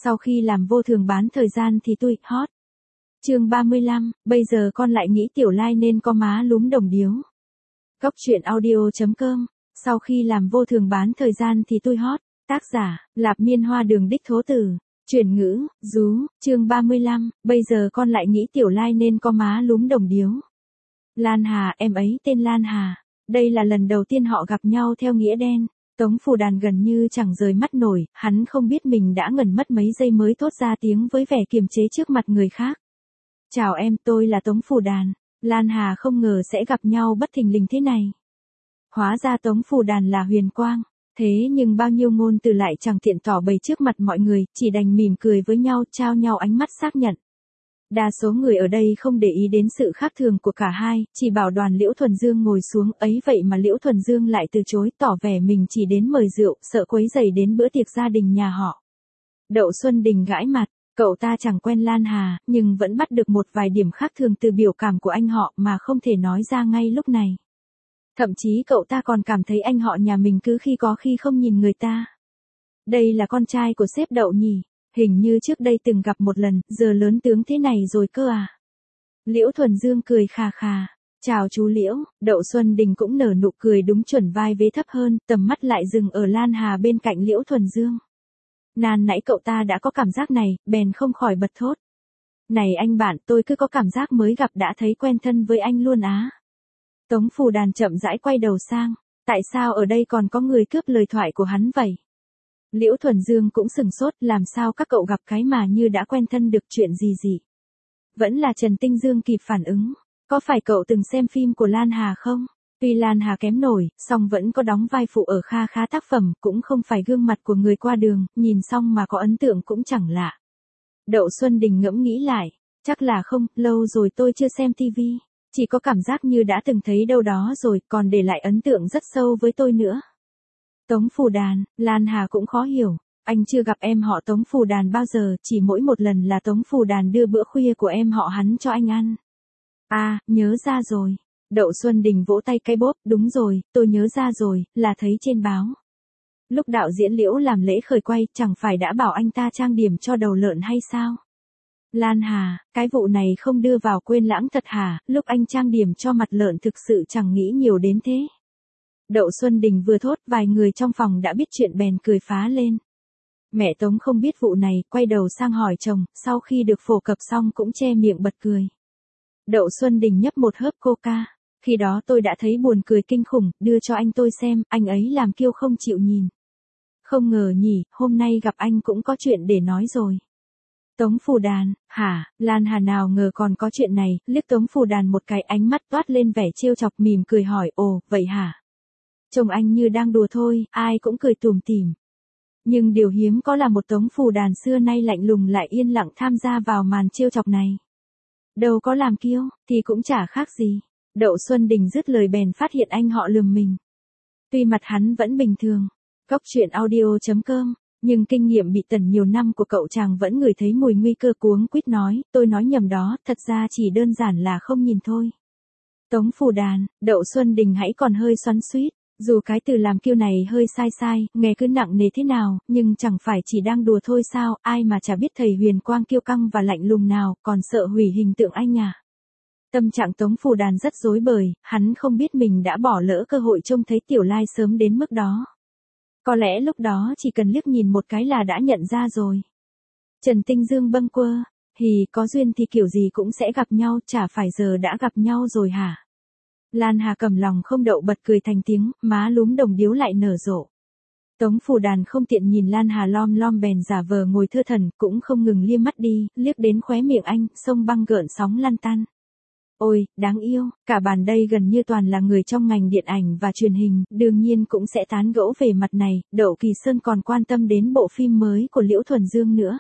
Sau khi làm vô thường bán thời gian thì tôi hot. Chương 35, bây giờ con lại nghĩ Tiểu Lai nên có má lúm đồng điếu. Góc truyện audio.com. Sau khi làm vô thường bán thời gian thì tôi hot. Tác giả, Lạp Miên Hoa Đường Đích Thố Tử. Chuyển ngữ, chương 35, bây giờ con lại nghĩ Tiểu Lai nên có má lúm đồng điếu. Lan Hà, em ấy tên Lan Hà. Đây là lần đầu tiên họ gặp nhau theo nghĩa đen. Tống Phù Đàn gần như chẳng rời mắt nổi, hắn không biết mình đã ngẩn mất mấy giây mới thốt ra tiếng với vẻ kiềm chế trước mặt người khác. Chào em, tôi là Tống Phù Đàn. Lan Hà không ngờ sẽ gặp nhau bất thình lình thế này. Hóa ra Tống Phù Đàn là Huyền Quang. Thế nhưng bao nhiêu ngôn từ lại chẳng tiện tỏ bày trước mặt mọi người, chỉ đành mỉm cười với nhau, trao nhau ánh mắt xác nhận. Đa số người ở đây không để ý đến sự khác thường của cả hai, chỉ bảo đoàn Liễu Thuần Dương ngồi xuống, ấy vậy mà Liễu Thuần Dương lại từ chối, tỏ vẻ mình chỉ đến mời rượu, sợ quấy rầy đến bữa tiệc gia đình nhà họ. Đậu Xuân Đình gãi mặt, cậu ta chẳng quen Lan Hà, nhưng vẫn bắt được một vài điểm khác thường từ biểu cảm của anh họ mà không thể nói ra ngay lúc này. Thậm chí cậu ta còn cảm thấy anh họ nhà mình cứ khi có khi không nhìn người ta. Đây là con trai của sếp Đậu nhỉ? Hình như trước đây từng gặp một lần, giờ lớn tướng thế này rồi cơ à? Liễu Thuần Dương cười khà khà. Chào chú Liễu. Đậu Xuân Đình cũng nở nụ cười đúng chuẩn vai vế thấp hơn, tầm mắt lại dừng ở Lan Hà bên cạnh Liễu Thuần Dương. Nãy cậu ta đã có cảm giác này, bèn không khỏi bật thốt. Này anh bạn, tôi cứ có cảm giác mới gặp đã thấy quen thân với anh luôn á. Tống Phù Đàn chậm rãi quay đầu sang. Tại sao ở đây còn có người cướp lời thoại của hắn vậy? Liễu Thuần Dương cũng sừng sốt, làm sao các cậu gặp cái mà như đã quen thân được, chuyện gì? Vẫn là Trần Tinh Dương kịp phản ứng. Có phải cậu từng xem phim của Lan Hà không? Tuy Lan Hà kém nổi, song vẫn có đóng vai phụ ở khá tác phẩm, cũng không phải gương mặt của người qua đường, nhìn xong mà có ấn tượng cũng chẳng lạ. Đậu Xuân Đình ngẫm nghĩ lại, chắc là không, lâu rồi tôi chưa xem tivi, chỉ có cảm giác như đã từng thấy đâu đó rồi, còn để lại ấn tượng rất sâu với tôi nữa. Tống Phù Đàn, Lan Hà cũng khó hiểu, anh chưa gặp em họ Tống Phù Đàn bao giờ, chỉ mỗi một lần là Tống Phù Đàn đưa bữa khuya của em họ hắn cho anh ăn. À, nhớ ra rồi. Đậu Xuân Đình vỗ tay cái bốp, đúng rồi, tôi nhớ ra rồi, là thấy trên báo. Lúc đạo diễn Liễu làm lễ khởi quay, chẳng phải đã bảo anh ta trang điểm cho đầu lợn hay sao? Lan Hà, cái vụ này không đưa vào quên lãng thật hả, lúc anh trang điểm cho mặt lợn thực sự chẳng nghĩ nhiều đến thế. Đậu Xuân Đình vừa thốt, vài người trong phòng đã biết chuyện bèn cười phá lên. Mẹ Tống không biết vụ này, quay đầu sang hỏi chồng, sau khi được phổ cập xong cũng che miệng bật cười. Đậu Xuân Đình nhấp một hớp coca. Khi đó tôi đã thấy buồn cười kinh khủng, đưa cho anh tôi xem, anh ấy làm kiêu không chịu nhìn. Không ngờ nhỉ, hôm nay gặp anh cũng có chuyện để nói rồi. Tống Phù Đàn, hả? Lan Hà nào ngờ còn có chuyện này, liếc Tống Phù Đàn một cái, ánh mắt toát lên vẻ trêu chọc, mỉm cười hỏi, ồ, vậy hả? Trông anh như đang đùa thôi, ai cũng cười tủm tỉm. Nhưng điều hiếm có là một Tống Phù Đàn xưa nay lạnh lùng lại yên lặng tham gia vào màn trêu chọc này. Đâu có làm kiêu, thì cũng chả khác gì. Đậu Xuân Đình dứt lời bèn phát hiện anh họ lườm mình. Tuy mặt hắn vẫn bình thường. Góc truyện audio.com. Nhưng kinh nghiệm bị tần nhiều năm của cậu chàng vẫn ngửi thấy mùi nguy cơ, cuống quýt nói, tôi nói nhầm đó, thật ra chỉ đơn giản là không nhìn thôi. Tống Phù Đàn, Đậu Xuân Đình hãy còn hơi xoắn xuýt, dù cái từ làm kiêu này hơi sai, nghe cứ nặng nề thế nào, nhưng chẳng phải chỉ đang đùa thôi sao, ai mà chả biết thầy Huyền Quang kiêu căng và lạnh lùng nào, còn sợ hủy hình tượng anh à. Tâm trạng Tống Phù Đàn rất rối bời, hắn không biết mình đã bỏ lỡ cơ hội trông thấy Tiểu Lai sớm đến mức đó. Có lẽ lúc đó chỉ cần liếc nhìn một cái là đã nhận ra rồi. Trần Tinh Dương bâng quơ, có duyên thì kiểu gì cũng sẽ gặp nhau, chả phải giờ đã gặp nhau rồi hả? Lan Hà cầm lòng không đậu bật cười thành tiếng, má lúm đồng điếu lại nở rộ. Tống Phù Đàn không tiện nhìn Lan Hà lom lom bèn giả vờ ngồi thơ thần, cũng không ngừng liếc mắt đi, liếc đến khóe miệng anh, sông băng gợn sóng lăn tăn. Ôi, đáng yêu, cả bàn đây gần như toàn là người trong ngành điện ảnh và truyền hình, đương nhiên cũng sẽ tán gẫu về mặt này, Đậu Kỳ Sơn còn quan tâm đến bộ phim mới của Liễu Thuần Dương nữa.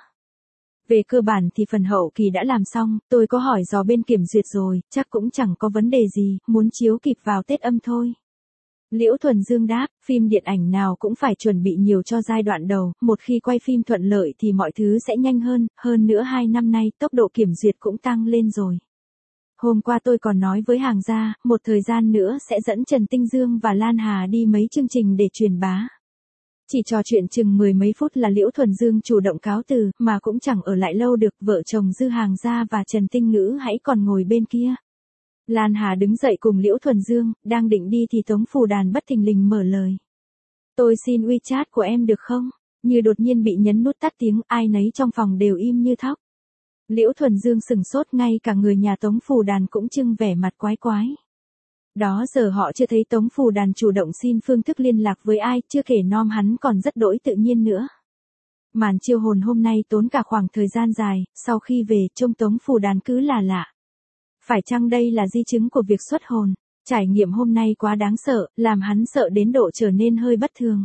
Về cơ bản thì phần hậu kỳ đã làm xong, tôi có hỏi dò bên kiểm duyệt rồi, chắc cũng chẳng có vấn đề gì, muốn chiếu kịp vào Tết âm thôi. Liễu Thuần Dương đáp, phim điện ảnh nào cũng phải chuẩn bị nhiều cho giai đoạn đầu, một khi quay phim thuận lợi thì mọi thứ sẽ nhanh hơn nữa 2 năm nay tốc độ kiểm duyệt cũng tăng lên rồi. Hôm qua tôi còn nói với hàng gia, một thời gian nữa sẽ dẫn Trần Tinh Dương và Lan Hà đi mấy chương trình để truyền bá. Chỉ trò chuyện chừng mười mấy phút là Liễu Thuần Dương chủ động cáo từ, mà cũng chẳng ở lại lâu được, vợ chồng Dư Hàng Gia và Trần Tinh Ngữ hãy còn ngồi bên kia. Lan Hà đứng dậy cùng Liễu Thuần Dương, đang định đi thì Tống Phù Đàn bất thình lình mở lời. Tôi xin WeChat của em được không? Như đột nhiên bị nhấn nút tắt tiếng, ai nấy trong phòng đều im như thóc. Liễu Thuần Dương sừng sốt, ngay cả người nhà Tống Phù Đàn cũng trưng vẻ mặt quái quái. Đó giờ họ chưa thấy Tống Phù Đàn chủ động xin phương thức liên lạc với ai, chưa kể nom hắn còn rất đỗi tự nhiên nữa. Màn chiêu hồn hôm nay tốn cả khoảng thời gian dài, sau khi về trông Tống Phù Đàn cứ là lạ. Phải chăng đây là di chứng của việc xuất hồn? Trải nghiệm hôm nay quá đáng sợ, làm hắn sợ đến độ trở nên hơi bất thường.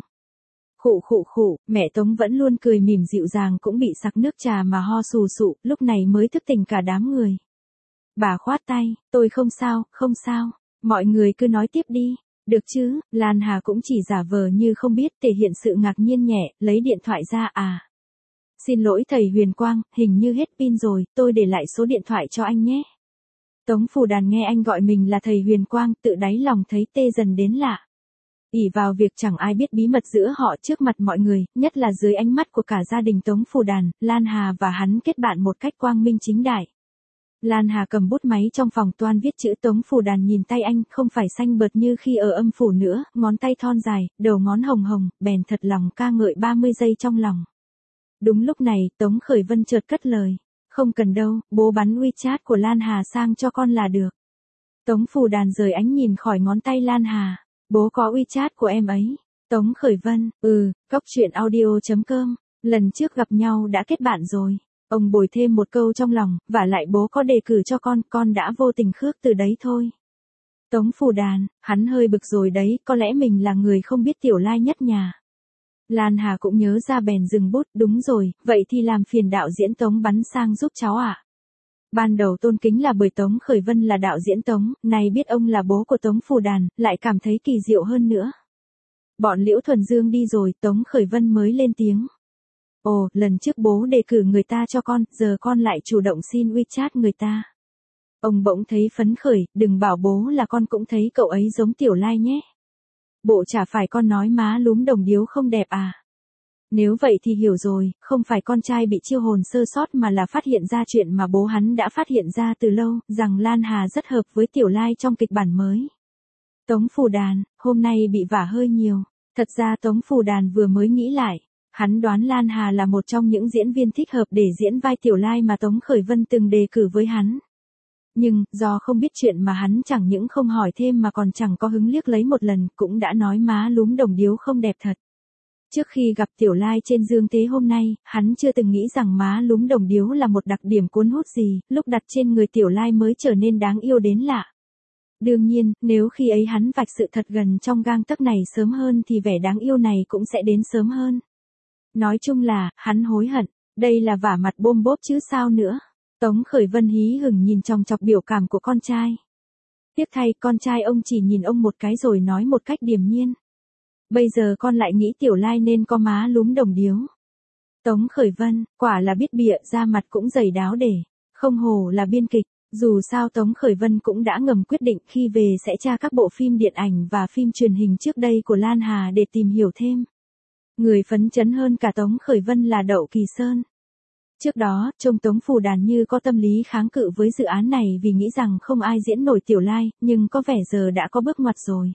Khụ, mẹ Tống vẫn luôn cười mỉm dịu dàng cũng bị sặc nước trà mà ho sù sụ, lúc này mới thức tỉnh cả đám người. Bà khoát tay, tôi không sao, mọi người cứ nói tiếp đi, được chứ? Lan Hà cũng chỉ giả vờ như không biết, thể hiện sự ngạc nhiên nhẹ, lấy điện thoại ra. Xin lỗi thầy Huyền Quang, hình như hết pin rồi, tôi để lại số điện thoại cho anh nhé. Tống Phù Đàn nghe anh gọi mình là thầy Huyền Quang, tự đáy lòng thấy tê dần đến lạ. Ỷ vào việc chẳng ai biết bí mật giữa họ trước mặt mọi người, nhất là dưới ánh mắt của cả gia đình Tống Phù Đàn, Lan Hà và hắn kết bạn một cách quang minh chính đại. Lan Hà cầm bút máy trong phòng toan viết chữ, Tống Phù Đàn nhìn tay anh, không phải xanh bợt như khi ở âm phủ nữa, ngón tay thon dài, đầu ngón hồng hồng, bèn thật lòng ca ngợi 30 giây trong lòng. Đúng lúc này, Tống Khởi Vân chợt cất lời. Không cần đâu, bố bắn WeChat của Lan Hà sang cho con là được. Tống Phù Đàn rời ánh nhìn khỏi ngón tay Lan Hà. Bố có WeChat của em ấy. Tống Khởi Vân, coctruyện.audio.com. Lần trước gặp nhau đã kết bạn rồi. Ông bồi thêm một câu trong lòng, vả lại bố có đề cử cho con đã vô tình khước từ đấy thôi. Tống Phù Đàn, hắn hơi bực rồi đấy, có lẽ mình là người không biết Tiểu Lai nhất nhà. Lan Hà cũng nhớ ra bèn dừng bút, đúng rồi, vậy thì làm phiền đạo diễn Tống bắn sang giúp cháu ạ. Ban đầu tôn kính là bởi Tống Khởi Vân là đạo diễn Tống, nay biết ông là bố của Tống Phù Đàn, lại cảm thấy kỳ diệu hơn nữa. Bọn Liễu Thuần Dương đi rồi, Tống Khởi Vân mới lên tiếng. Ồ, lần trước bố đề cử người ta cho con, giờ con lại chủ động xin WeChat người ta. Ông bỗng thấy phấn khởi, đừng bảo bố là con cũng thấy cậu ấy giống Tiểu Lai nhé. Bộ chả phải con nói má lúm đồng điếu không đẹp à? Nếu vậy thì hiểu rồi, không phải con trai bị chiêu hồn sơ sót mà là phát hiện ra chuyện mà bố hắn đã phát hiện ra từ lâu, rằng Lan Hà rất hợp với Tiểu Lai trong kịch bản mới. Tống Phù Đàn, hôm nay bị vả hơi nhiều. Thật ra Tống Phù Đàn vừa mới nghĩ lại. Hắn đoán Lan Hà là một trong những diễn viên thích hợp để diễn vai Tiểu Lai mà Tống Khởi Vân từng đề cử với hắn. Nhưng, do không biết chuyện mà hắn chẳng những không hỏi thêm mà còn chẳng có hứng liếc lấy một lần, cũng đã nói má lúm đồng điếu không đẹp thật. Trước khi gặp Tiểu Lai trên dương thế hôm nay, hắn chưa từng nghĩ rằng má lúm đồng điếu là một đặc điểm cuốn hút gì, lúc đặt trên người Tiểu Lai mới trở nên đáng yêu đến lạ. Đương nhiên, nếu khi ấy hắn vạch sự thật gần trong gang tấc này sớm hơn thì vẻ đáng yêu này cũng sẽ đến sớm hơn. Nói chung là, hắn hối hận, đây là vả mặt bôm bốp chứ sao nữa. Tống Khởi Vân hí hửng nhìn chòng chọc biểu cảm của con trai. Tiếc thay, con trai ông chỉ nhìn ông một cái rồi nói một cách điềm nhiên. Bây giờ con lại nghĩ Tiểu Lai nên có má lúm đồng điếu. Tống Khởi Vân, quả là biết bịa, ra mặt cũng dày đáo để, không hổ là biên kịch. Dù sao Tống Khởi Vân cũng đã ngầm quyết định khi về sẽ tra các bộ phim điện ảnh và phim truyền hình trước đây của Lan Hà để tìm hiểu thêm. Người phấn chấn hơn cả Tống Khởi Vân là Đậu Kỳ Sơn. Trước đó, trông Tống Phù Đàn như có tâm lý kháng cự với dự án này vì nghĩ rằng không ai diễn nổi Tiểu Lai, nhưng có vẻ giờ đã có bước ngoặt rồi.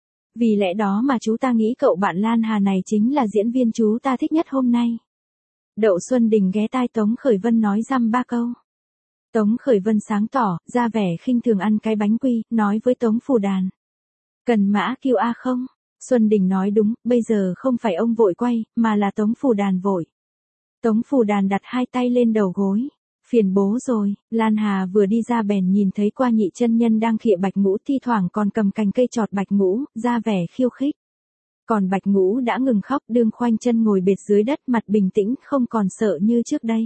Vì lẽ đó mà chú ta nghĩ cậu bạn Lan Hà này chính là diễn viên chú ta thích nhất hôm nay. Đậu Xuân Đình ghé tai Tống Khởi Vân nói dăm ba câu. Tống Khởi Vân sáng tỏ, ra vẻ khinh thường ăn cái bánh quy, nói với Tống Phù Đàn. Cần mã QR không? Xuân Đình nói đúng, bây giờ không phải ông vội quay, mà là Tống Phù Đàn vội. Tống Phù Đàn đặt hai tay lên đầu gối. Phiền bố rồi, Lan Hà vừa đi ra bèn nhìn thấy Qua Nhị chân nhân đang khịa Bạch Ngũ, thi thoảng còn cầm cành cây chọt Bạch Ngũ, ra vẻ khiêu khích. Còn Bạch Ngũ đã ngừng khóc, đương khoanh chân ngồi bệt dưới đất, mặt bình tĩnh, không còn sợ như trước đây.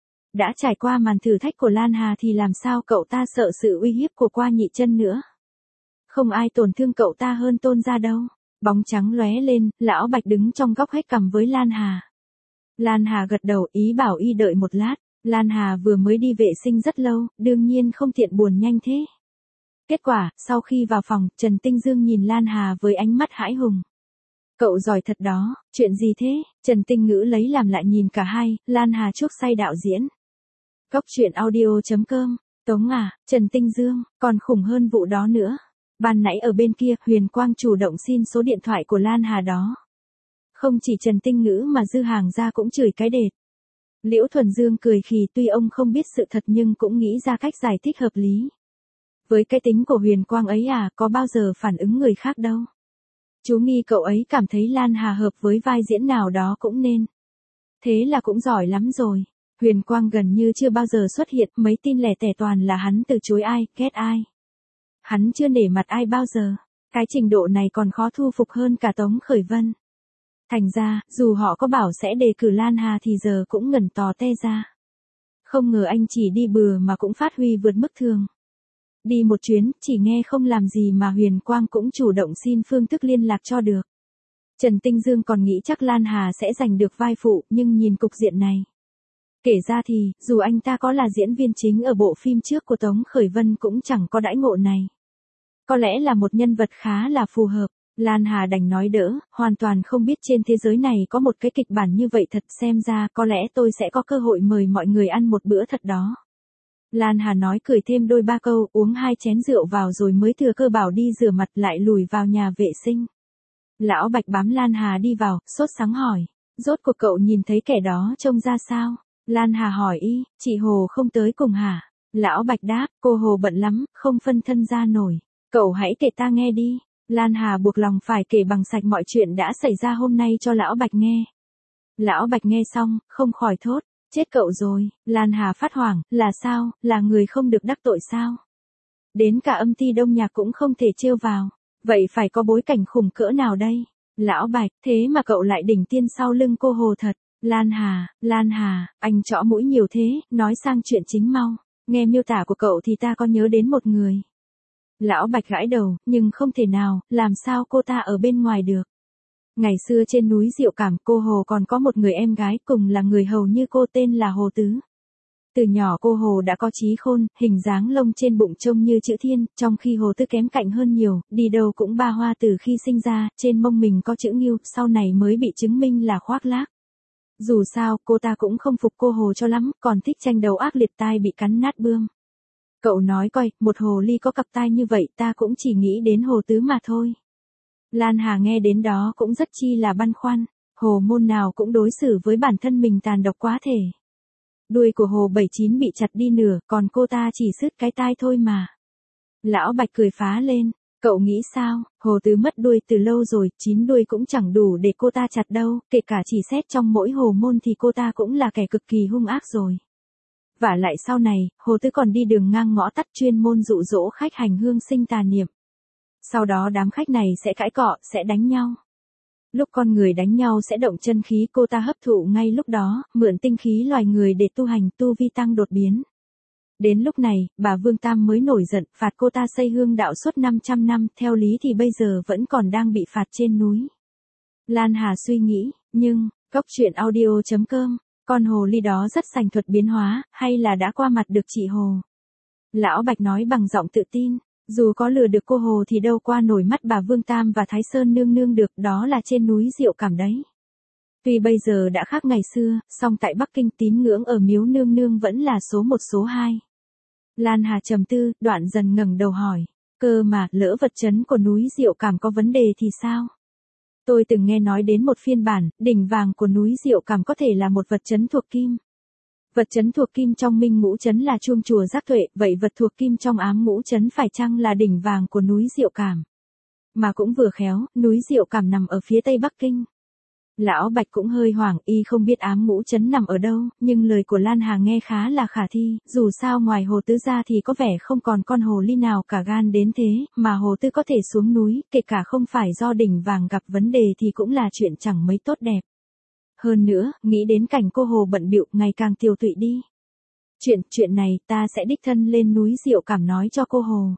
Đã trải qua màn thử thách của Lan Hà thì làm sao cậu ta sợ sự uy hiếp của Qua Nhị chân nữa. Không ai tổn thương cậu ta hơn Tôn gia đâu. Bóng trắng lóe lên, lão Bạch đứng trong góc hếch cằm với Lan Hà. Lan Hà gật đầu, ý bảo y đợi một lát. Lan Hà vừa mới đi vệ sinh rất lâu, đương nhiên không tiện buồn nhanh thế. Kết quả, sau khi vào phòng, Trần Tinh Dương nhìn Lan Hà với ánh mắt hãi hùng. Cậu giỏi thật đó, chuyện gì thế? Trần Tinh Ngữ lấy làm lại nhìn cả hai, Lan Hà chuốc say đạo diễn. Góc truyện audio.com, Tống à, Trần Tinh Dương, còn khủng hơn vụ đó nữa. Ban nãy ở bên kia, Huyền Quang chủ động xin số điện thoại của Lan Hà đó. Không chỉ Trần Tinh Ngữ mà Dư Hàng gia cũng chửi cái đệt. Liễu Thuần Dương cười khì, tuy ông không biết sự thật nhưng cũng nghĩ ra cách giải thích hợp lý. Với cái tính của Huyền Quang ấy à, có bao giờ phản ứng người khác đâu. Chú nghi cậu ấy cảm thấy Lan Hà hợp với vai diễn nào đó cũng nên. Thế là cũng giỏi lắm rồi. Huyền Quang gần như chưa bao giờ xuất hiện, mấy tin lẻ tẻ toàn là hắn từ chối ai, ghét ai. Hắn chưa nể mặt ai bao giờ. Cái trình độ này còn khó thu phục hơn cả Tống Khởi Vân. Thành ra, dù họ có bảo sẽ đề cử Lan Hà thì giờ cũng ngẩn tò te ra. Không ngờ anh chỉ đi bừa mà cũng phát huy vượt mức thường. Đi một chuyến, chỉ nghe không làm gì mà Huyền Quang cũng chủ động xin phương thức liên lạc cho được. Trần Tinh Dương còn nghĩ chắc Lan Hà sẽ giành được vai phụ, nhưng nhìn cục diện này. Kể ra thì, dù anh ta có là diễn viên chính ở bộ phim trước của Tống Khởi Vân cũng chẳng có đãi ngộ này. Có lẽ là một nhân vật khá là phù hợp. Lan Hà đành nói đỡ, hoàn toàn không biết trên thế giới này có một cái kịch bản như vậy thật, xem ra có lẽ tôi sẽ có cơ hội mời mọi người ăn một bữa thật đó. Lan Hà nói cười thêm đôi ba câu, uống 2 chén rượu vào rồi mới thừa cơ bảo đi rửa mặt lại lùi vào nhà vệ sinh. Lão Bạch bám Lan Hà đi vào, sốt sắng hỏi, rốt cuộc cậu nhìn thấy kẻ đó trông ra sao? Lan Hà hỏi y, chị Hồ không tới cùng hả? Lão Bạch đáp, cô Hồ bận lắm, không phân thân ra nổi. Cậu hãy kể ta nghe đi. Lan Hà buộc lòng phải kể bằng sạch mọi chuyện đã xảy ra hôm nay cho Lão Bạch nghe. Lão Bạch nghe xong, không khỏi thốt, chết cậu rồi. Lan Hà phát hoảng, là sao, là người không được đắc tội sao? Đến cả âm ty Đông Nhạc cũng không thể trêu vào. Vậy phải có bối cảnh khủng cỡ nào đây? Lão Bạch, thế mà cậu lại đỉnh tiên sau lưng cô Hồ thật. Lan Hà, anh trõ mũi nhiều thế, nói sang chuyện chính mau. Nghe miêu tả của cậu thì ta có nhớ đến một người. Lão Bạch gãi đầu, nhưng không thể nào, làm sao cô ta ở bên ngoài được. Ngày xưa trên núi Diệu Cảm cô Hồ còn có một người em gái cùng là người hầu như cô, tên là Hồ Tứ. Từ nhỏ cô Hồ đã có trí khôn, hình dáng lông trên bụng trông như chữ thiên, trong khi Hồ Tứ kém cạnh hơn nhiều, đi đâu cũng ba hoa từ khi sinh ra, trên mông mình có chữ Ngưu, sau này mới bị chứng minh là khoác lác. Dù sao, cô ta cũng không phục cô Hồ cho lắm, còn thích tranh đấu ác liệt, tai bị cắn nát bươm. Cậu nói coi, một hồ ly có cặp tai như vậy ta cũng chỉ nghĩ đến Hồ Tứ mà thôi. Lan Hà nghe đến đó cũng rất chi là băn khoăn, hồ môn nào cũng đối xử với bản thân mình tàn độc quá thể. Đuôi của Hồ 79 bị chặt đi nửa, còn cô ta chỉ sứt cái tai thôi mà. Lão Bạch cười phá lên, cậu nghĩ sao, Hồ Tứ mất đuôi từ lâu rồi, 9 đuôi cũng chẳng đủ để cô ta chặt đâu, kể cả chỉ xét trong mỗi hồ môn thì cô ta cũng là kẻ cực kỳ hung ác rồi. Vả lại sau này, Hồ Tứ còn đi đường ngang ngõ tắt chuyên môn dụ dỗ khách hành hương sinh tà niệm. Sau đó đám khách này sẽ cãi cọ, sẽ đánh nhau. Lúc con người đánh nhau sẽ động chân khí, cô ta hấp thụ ngay lúc đó, mượn tinh khí loài người để tu hành, tu vi tăng đột biến. Đến lúc này, bà Vương Tam mới nổi giận, phạt cô ta xây hương đạo suốt 500 năm, theo lý thì bây giờ vẫn còn đang bị phạt trên núi. Lan Hà suy nghĩ, nhưng, góc truyện audio.com, con hồ ly đó rất sành thuật biến hóa, hay là đã qua mặt được chị Hồ? Lão Bạch nói bằng giọng tự tin, dù có lừa được cô Hồ thì đâu qua nổi mắt bà Vương Tam và Thái Sơn nương nương được, đó là trên núi Diệu Cảm đấy. Tuy bây giờ đã khác ngày xưa, song tại Bắc Kinh tín ngưỡng ở miếu nương nương vẫn là số 1 số 2. Lan Hà trầm tư, đoạn dần ngẩng đầu hỏi, cơ mà, lỡ vật trấn của núi Diệu Cảm có vấn đề thì sao? Tôi từng nghe nói đến một phiên bản, đỉnh vàng của núi Diệu Cảm có thể là một vật trấn thuộc kim. Vật trấn thuộc kim trong Minh Ngũ trấn là chuông chùa Giác Tuệ, vậy vật thuộc kim trong Ám Ngũ trấn phải chăng là đỉnh vàng của núi Diệu Cảm? Mà cũng vừa khéo, núi Diệu Cảm nằm ở phía tây Bắc Kinh. Lão Bạch cũng hơi hoảng, y không biết Ám Ngũ trấn nằm ở đâu, nhưng lời của Lan Hà nghe khá là khả thi, dù sao ngoài Hồ Tứ ra thì có vẻ không còn con hồ ly nào cả gan đến thế, mà Hồ Tứ có thể xuống núi, kể cả không phải do đỉnh vàng gặp vấn đề thì cũng là chuyện chẳng mấy tốt đẹp. Hơn nữa, nghĩ đến cảnh cô Hồ bận bịu ngày càng tiều tụy đi. Chuyện này ta sẽ đích thân lên núi Diệu Cảm nói cho cô Hồ.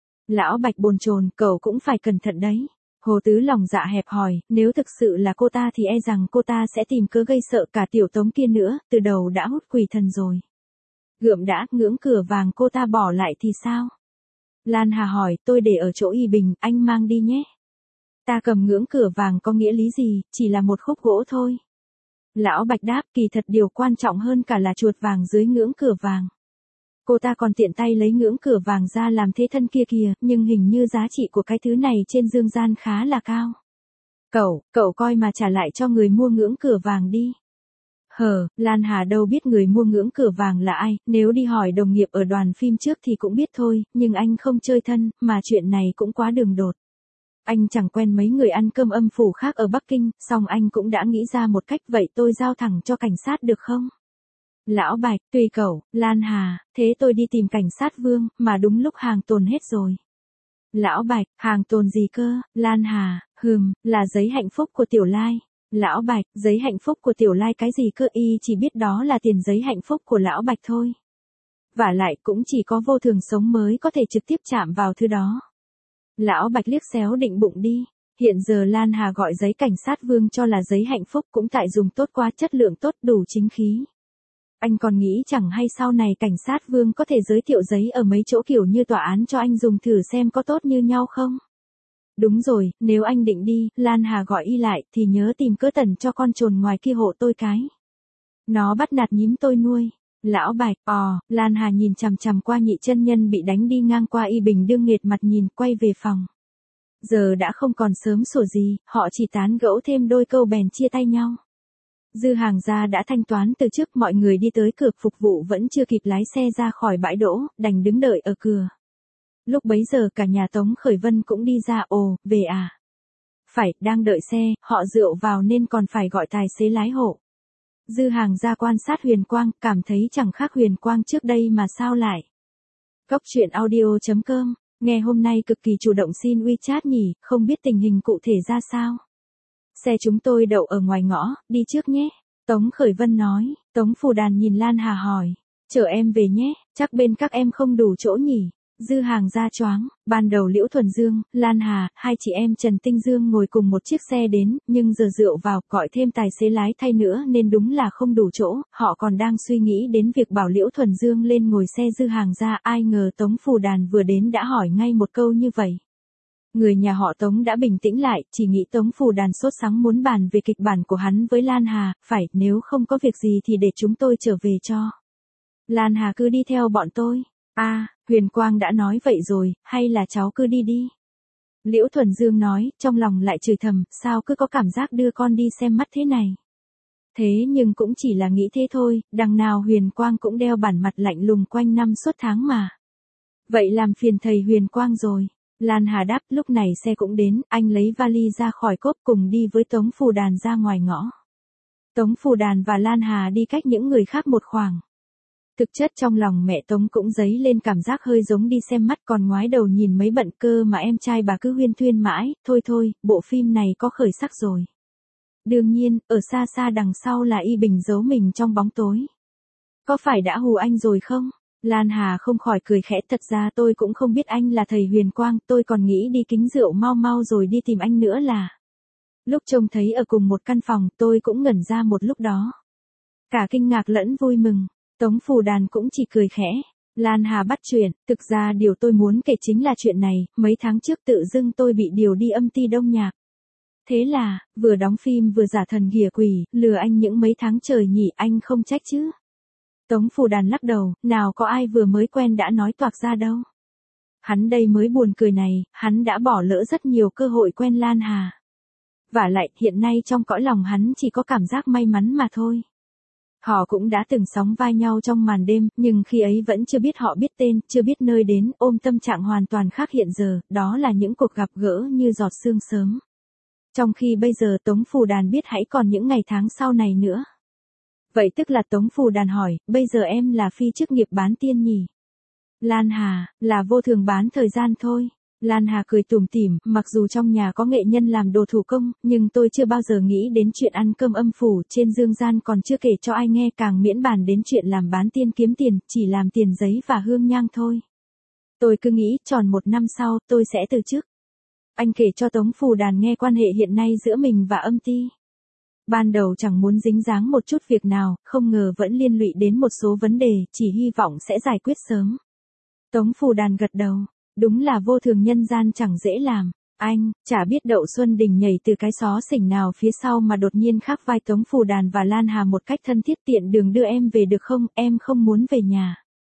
Lão Bạch bồn chồn, cậu cũng phải cẩn thận đấy. Hồ Tứ lòng dạ hẹp hòi, nếu thực sự là cô ta thì e rằng cô ta sẽ tìm cớ gây sợ cả tiểu Tống kia nữa, từ đầu đã hút quỷ thần rồi. Gượm đã, ngưỡng cửa vàng cô ta bỏ lại thì sao? Lan Hà hỏi, tôi để ở chỗ Y Bình, anh mang đi nhé. Ta cầm ngưỡng cửa vàng có nghĩa lý gì, chỉ là một khúc gỗ thôi. Lão Bạch đáp, kỳ thật điều quan trọng hơn cả là chuột vàng dưới ngưỡng cửa vàng. Cô ta còn tiện tay lấy ngưỡng cửa vàng ra làm thế thân kia kìa, nhưng hình như giá trị của cái thứ này trên dương gian khá là cao. Cậu coi mà trả lại cho người mua ngưỡng cửa vàng đi. Lan Hà đâu biết người mua ngưỡng cửa vàng là ai, nếu đi hỏi đồng nghiệp ở đoàn phim trước thì cũng biết thôi, nhưng anh không chơi thân, mà chuyện này cũng quá đường đột. Anh chẳng quen mấy người ăn cơm âm phủ khác ở Bắc Kinh, song anh cũng đã nghĩ ra một cách, vậy tôi giao thẳng cho cảnh sát được không? Lão Bạch, tùy cậu. Lan Hà, thế tôi đi tìm cảnh sát Vương, mà đúng lúc hàng tồn hết rồi. Lão Bạch, hàng tồn gì cơ? Lan Hà, là giấy hạnh phúc của Tiểu Lai. Lão Bạch, giấy hạnh phúc của Tiểu Lai cái gì cơ, y chỉ biết đó là tiền giấy hạnh phúc của Lão Bạch thôi. Vả lại cũng chỉ có vô thường sống mới có thể trực tiếp chạm vào thứ đó. Lão Bạch liếc xéo định bụng đi. Hiện giờ Lan Hà gọi giấy cảnh sát Vương cho là giấy hạnh phúc cũng tại dùng tốt quá, chất lượng tốt đủ chính khí. Anh còn nghĩ chẳng hay sau này cảnh sát Vương có thể giới thiệu giấy ở mấy chỗ kiểu như tòa án cho anh dùng thử xem có tốt như nhau không? Đúng rồi, nếu anh định đi, Lan Hà gọi y lại, thì nhớ tìm cỡ tần cho con trồn ngoài kia hộ tôi cái. Nó bắt nạt nhím tôi nuôi. Lão Bạch, Lan Hà nhìn chằm chằm qua Nhị chân nhân bị đánh đi ngang qua, y bình đương nghệt mặt nhìn, quay về phòng. Giờ đã không còn sớm sủa gì, họ chỉ tán gẫu thêm đôi câu bèn chia tay nhau. Dư Hàng gia đã thanh toán từ trước, mọi người đi tới cửa, phục vụ vẫn chưa kịp lái xe ra khỏi bãi đỗ, đành đứng đợi ở cửa. Lúc bấy giờ cả nhà Tống Khởi Vân cũng đi ra, về à? Phải, đang đợi xe, họ rượu vào nên còn phải gọi tài xế lái hộ. Dư Hàng gia quan sát Huyền Quang, cảm thấy chẳng khác Huyền Quang trước đây mà sao lại. Cốc truyện audio.com, nghe hôm nay cực kỳ chủ động xin WeChat nhỉ, không biết tình hình cụ thể ra sao. Xe chúng tôi đậu ở ngoài ngõ, đi trước nhé. Tống Khởi Vân nói. Tống Phù Đàn nhìn Lan Hà hỏi. Chở em về nhé, chắc bên các em không đủ chỗ nhỉ. Dư Hàng ra choáng. Ban đầu Liễu Thuần Dương, Lan Hà, hai chị em Trần Tinh Dương ngồi cùng một chiếc xe đến, nhưng giờ rượu vào, gọi thêm tài xế lái thay nữa nên đúng là không đủ chỗ. Họ còn đang suy nghĩ đến việc bảo Liễu Thuần Dương lên ngồi xe Dư Hàng ra, ai ngờ Tống Phù Đàn vừa đến đã hỏi ngay một câu như vậy. Người nhà họ Tống đã bình tĩnh lại, chỉ nghĩ Tống Phù Đàn sốt sắng muốn bàn về kịch bản của hắn với Lan Hà, phải, nếu không có việc gì thì để chúng tôi trở về cho. Lan Hà cứ đi theo bọn tôi. Huyền Quang đã nói vậy rồi, hay là cháu cứ đi đi. Liễu Thuần Dương nói, trong lòng lại chửi thầm, sao cứ có cảm giác đưa con đi xem mắt thế này. Thế nhưng cũng chỉ là nghĩ thế thôi, đằng nào Huyền Quang cũng đeo bản mặt lạnh lùng quanh năm suốt tháng mà. Vậy làm phiền thầy Huyền Quang rồi. Lan Hà đáp, lúc này xe cũng đến, anh lấy vali ra khỏi cốp cùng đi với Tống Phù Đàn ra ngoài ngõ. Tống Phù Đàn và Lan Hà đi cách những người khác một khoảng. Thực chất trong lòng mẹ Tống cũng dấy lên cảm giác hơi giống đi xem mắt, còn ngoái đầu nhìn mấy bận cơ mà em trai bà cứ huyên thuyên mãi, thôi, bộ phim này có khởi sắc rồi. Đương nhiên, ở xa xa đằng sau là Y Bình giấu mình trong bóng tối. Có phải đã hù anh rồi không? Lan Hà không khỏi cười khẽ, thật ra tôi cũng không biết anh là thầy Huyền Quang, tôi còn nghĩ đi kính rượu mau rồi đi tìm anh nữa là. Lúc trông thấy ở cùng một căn phòng, tôi cũng ngẩn ra một lúc đó. Cả kinh ngạc lẫn vui mừng. Tống Phù Đàn cũng chỉ cười khẽ. Lan Hà bắt chuyện, thực ra điều tôi muốn kể chính là chuyện này, mấy tháng trước tự dưng tôi bị điều đi âm ty Đông Nhạc. Thế là, vừa đóng phim vừa giả thần ghìa quỷ, lừa anh những mấy tháng trời nhỉ, anh không trách chứ. Tống Phù Đàn lắc đầu, nào có ai vừa mới quen đã nói toạc ra đâu. Hắn đây mới buồn cười này, hắn đã bỏ lỡ rất nhiều cơ hội quen Lan Hà. Vả lại, hiện nay trong cõi lòng hắn chỉ có cảm giác may mắn mà thôi. Họ cũng đã từng sóng vai nhau trong màn đêm, nhưng khi ấy vẫn chưa biết họ biết tên, chưa biết nơi đến, ôm tâm trạng hoàn toàn khác hiện giờ, đó là những cuộc gặp gỡ như giọt sương sớm. Trong khi bây giờ Tống Phù Đàn biết hãy còn những ngày tháng sau này nữa. Vậy tức là Tống Phù Đàn hỏi, bây giờ em là phi chức nghiệp bán tiên nhỉ? Lan Hà, là vô thường bán thời gian thôi. Lan Hà cười tủm tỉm, mặc dù trong nhà có nghệ nhân làm đồ thủ công, nhưng tôi chưa bao giờ nghĩ đến chuyện ăn cơm âm phủ trên dương gian, còn chưa kể cho ai nghe, càng miễn bàn đến chuyện làm bán tiên kiếm tiền, chỉ làm tiền giấy và hương nhang thôi. Tôi cứ nghĩ tròn 1 năm sau tôi sẽ từ chức. Anh kể cho Tống Phù Đàn nghe quan hệ hiện nay giữa mình và âm ty. Ban đầu chẳng muốn dính dáng một chút việc nào, không ngờ vẫn liên lụy đến một số vấn đề, chỉ hy vọng sẽ giải quyết sớm. Tống Phù Đàn gật đầu. Đúng là vô thường nhân gian chẳng dễ làm. Anh, chả biết Đậu Xuân Đình nhảy từ cái xó xỉnh nào phía sau mà đột nhiên khắc vai Tống Phù Đàn và Lan Hà một cách thân thiết, tiện đường đưa em về được không, em không muốn về nhà.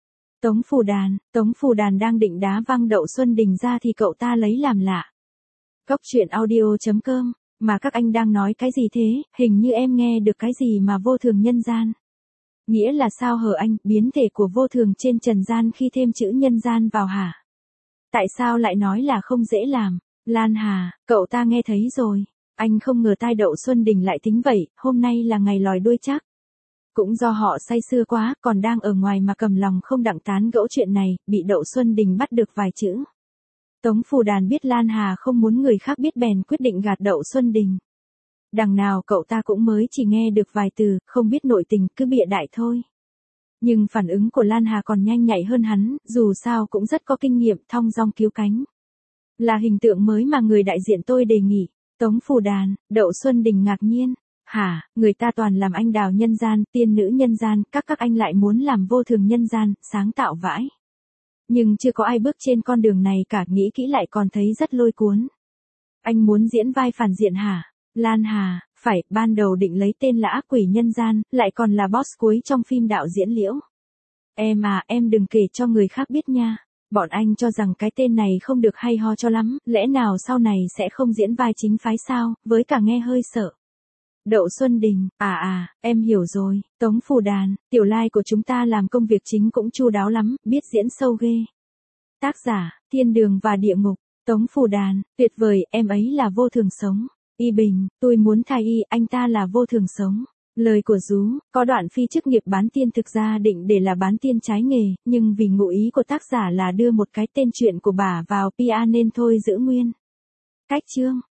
Tống Phù Đàn đang định đá văng Đậu Xuân Đình ra thì cậu ta lấy làm lạ. Cóc truyện audio.com, mà các anh đang nói cái gì thế, hình như em nghe được cái gì mà vô thường nhân gian. Nghĩa là sao hở anh, biến thể của vô thường trên trần gian khi thêm chữ nhân gian vào hả? Tại sao lại nói là không dễ làm? Lan Hà, cậu ta nghe thấy rồi. Anh không ngờ tai Đậu Xuân Đình lại tính vậy, hôm nay là ngày lòi đuôi chắc. Cũng do họ say sưa quá, còn đang ở ngoài mà cầm lòng không đặng tán gẫu chuyện này, bị Đậu Xuân Đình bắt được vài chữ. Tống Phù Đàn biết Lan Hà không muốn người khác biết bèn quyết định gạt Đậu Xuân Đình. Đằng nào cậu ta cũng mới chỉ nghe được vài từ, không biết nội tình, cứ bịa đại thôi. Nhưng phản ứng của Lan Hà còn nhanh nhạy hơn hắn, dù sao cũng rất có kinh nghiệm, thong dong cứu cánh. Là hình tượng mới mà người đại diện tôi đề nghị. Tống Phù Đàn, Đậu Xuân Đình ngạc nhiên. Hả, người ta toàn làm anh đào nhân gian, tiên nữ nhân gian, các anh lại muốn làm vô thường nhân gian, sáng tạo vãi. Nhưng chưa có ai bước trên con đường này cả, nghĩ kỹ lại còn thấy rất lôi cuốn. Anh muốn diễn vai phản diện hả? Lan Hà, phải, ban đầu định lấy tên là ác quỷ nhân gian, lại còn là boss cuối trong phim đạo diễn Liễu. Em à, em đừng kể cho người khác biết nha. Bọn anh cho rằng cái tên này không được hay ho cho lắm, lẽ nào sau này sẽ không diễn vai chính phái sao, với cả nghe hơi sợ. Đậu Xuân Đình, em hiểu rồi, Tống Phù Đàn, tiểu lai của chúng ta làm công việc chính cũng chu đáo lắm, biết diễn sâu ghê. Tác giả, Thiên Đường và Địa Ngục, Tống Phù Đàn, tuyệt vời, em ấy là vô thường sống. Y Bình, tôi muốn thay y, anh ta là vô thường sống. Lời của Dú, có đoạn phi chức nghiệp bán tiên thực ra định để là bán tiên trái nghề, nhưng vì ngụ ý của tác giả là đưa một cái tên chuyện của bà vào PR nên thôi giữ nguyên. Cách chương